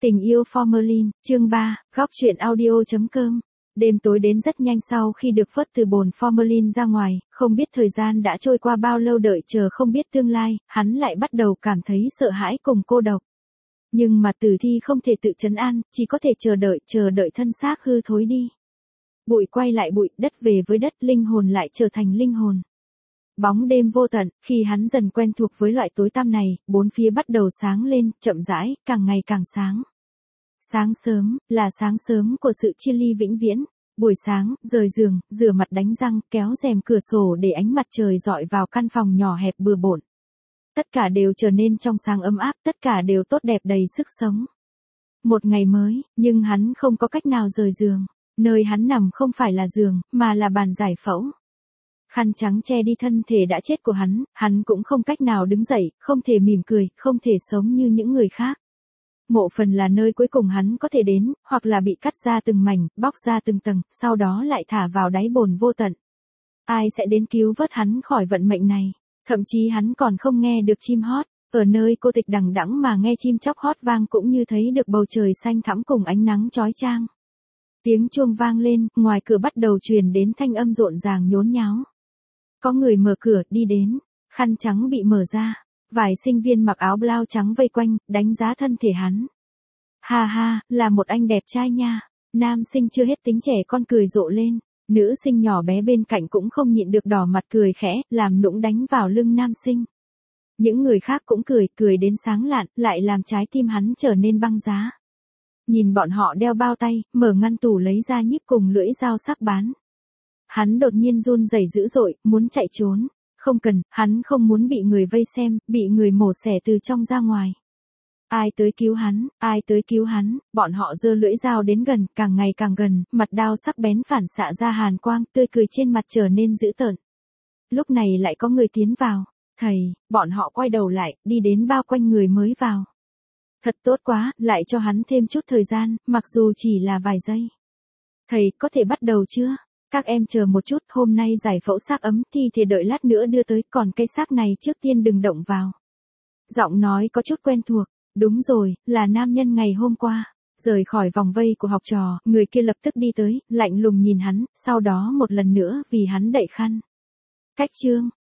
Tình yêu formalin, chương 3, góc truyện audio.com. Đêm tối đến rất nhanh sau khi được vớt từ bồn formalin ra ngoài, không biết thời gian đã trôi qua bao lâu, đợi chờ không biết tương lai, hắn lại bắt đầu cảm thấy sợ hãi cùng cô độc. Nhưng mà tử thi không thể tự trấn an, chỉ có thể chờ đợi thân xác hư thối đi. Bụi quay lại bụi, đất về với đất, linh hồn lại trở thành linh hồn. Bóng đêm vô tận, khi hắn dần quen thuộc với loại tối tăm này, bốn phía bắt đầu sáng lên, chậm rãi, càng ngày càng sáng. Sáng sớm, là sáng sớm của sự chia ly vĩnh viễn. Buổi sáng, rời giường, rửa mặt đánh răng, kéo rèm cửa sổ để ánh mặt trời dọi vào căn phòng nhỏ hẹp bừa bộn. Tất cả đều trở nên trong sáng ấm áp, tất cả đều tốt đẹp đầy sức sống. Một ngày mới, nhưng hắn không có cách nào rời giường. Nơi hắn nằm không phải là giường, mà là bàn giải phẫu. Khăn trắng che đi thân thể đã chết của hắn cũng không cách nào đứng dậy, không thể mỉm cười, không thể sống như những người khác. Mộ phần là nơi cuối cùng hắn có thể đến, hoặc là bị cắt ra từng mảnh, bóc ra từng tầng, sau đó lại thả vào đáy bồn vô tận. Ai sẽ đến cứu vớt hắn khỏi vận mệnh này? Thậm chí hắn còn không nghe được chim hót, ở nơi cô tịch đằng đẵng mà nghe chim chóc hót vang cũng như thấy được bầu trời xanh thẳm cùng ánh nắng chói chang. Tiếng chuông vang lên, ngoài cửa bắt đầu truyền đến thanh âm rộn ràng nhốn nháo. Có người mở cửa, đi đến, khăn trắng bị mở ra, vài sinh viên mặc áo blau trắng vây quanh, đánh giá thân thể hắn. Ha ha, là một anh đẹp trai nha. Nam sinh chưa hết tính trẻ con cười rộ lên, nữ sinh nhỏ bé bên cạnh cũng không nhịn được đỏ mặt cười khẽ, làm nũng đánh vào lưng nam sinh. Những người khác cũng cười đến sáng lạn, lại làm trái tim hắn trở nên băng giá. Nhìn bọn họ đeo bao tay, mở ngăn tủ lấy ra nhíp cùng lưỡi dao sắc bén. Hắn đột nhiên run rẩy dữ dội, muốn chạy trốn. Không cần, hắn không muốn bị người vây xem, bị người mổ xẻ từ trong ra ngoài. Ai tới cứu hắn, bọn họ giơ lưỡi dao đến gần, càng ngày càng gần, mặt đao sắc bén phản xạ ra hàn quang, tươi cười trên mặt trở nên dữ tợn. Lúc này lại có người tiến vào. Thầy, bọn họ quay đầu lại, đi đến bao quanh người mới vào. Thật tốt quá, lại cho hắn thêm chút thời gian, mặc dù chỉ là vài giây. Thầy, có thể bắt đầu chưa? Các em chờ một chút, hôm nay giải phẫu xác ấm, thi thể đợi lát nữa đưa tới, còn cái xác này trước tiên đừng động vào. Giọng nói có chút quen thuộc, đúng rồi, là nam nhân ngày hôm qua. Rời khỏi vòng vây của học trò, người kia lập tức đi tới, lạnh lùng nhìn hắn, sau đó một lần nữa vì hắn đậy khăn. Cách chương,